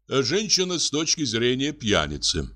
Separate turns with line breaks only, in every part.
Женщина с точки зрения пьяницы.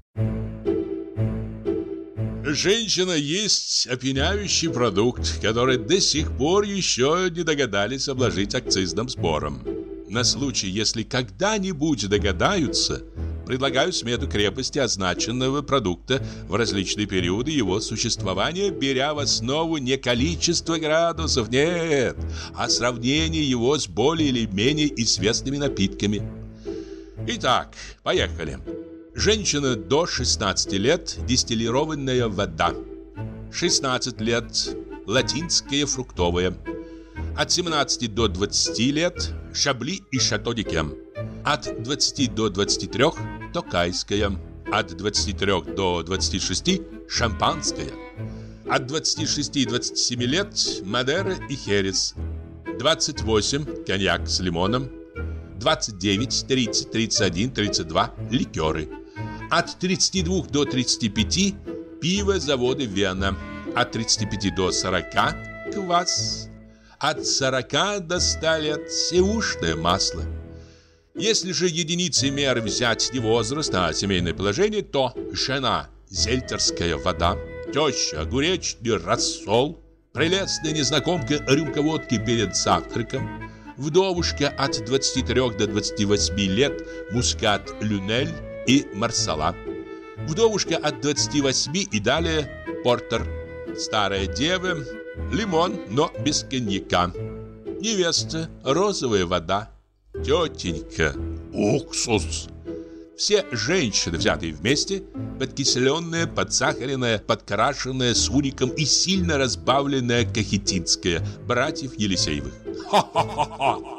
Женщина есть опьяняющий продукт, который до сих пор еще не догадались обложить акцизным сбором. На случай, если когда-нибудь догадаются, предлагаю смету крепости означенного продукта в различные периоды его существования, беря в основу не количество градусов, нет, а сравнение его с более или менее известными напитками. Итак, поехали. Женщина до 16 лет – дистиллированная вода. 16 лет – латинская фруктовая. От 17 до 20 лет – шабли и шато-ди-кем. От 20 до 23 – токайская. От 23 до 26 – шампанская. От 26 до 27 лет – мадера и херес. 28 – коньяк с лимоном. 29, 30, 31, 32 – ликеры. От 32 до 35 – пиво завода Вена. От 35 до 40 – квас. От 40 до 100 лет – сивушное масло. Если же единицей меры взять не возраст, а семейное положение, то жена – зельтерская вода, теща – огуречный рассол, прелестная незнакомка – рюмка водки перед завтраком, вдовушка от 23 до 28 лет – мускат люнель и марсала, вдовушка от 28 и далее – портер, старая дева – лимон, но без коньяка, невеста – розовая вода, тетенька – уксус. Все женщины, взятые вместе, подкисленная, подсахаренная, подкрашенная с уником и сильно разбавленная кахетинская, братьев Елисеевых. Ха-ха-ха-ха!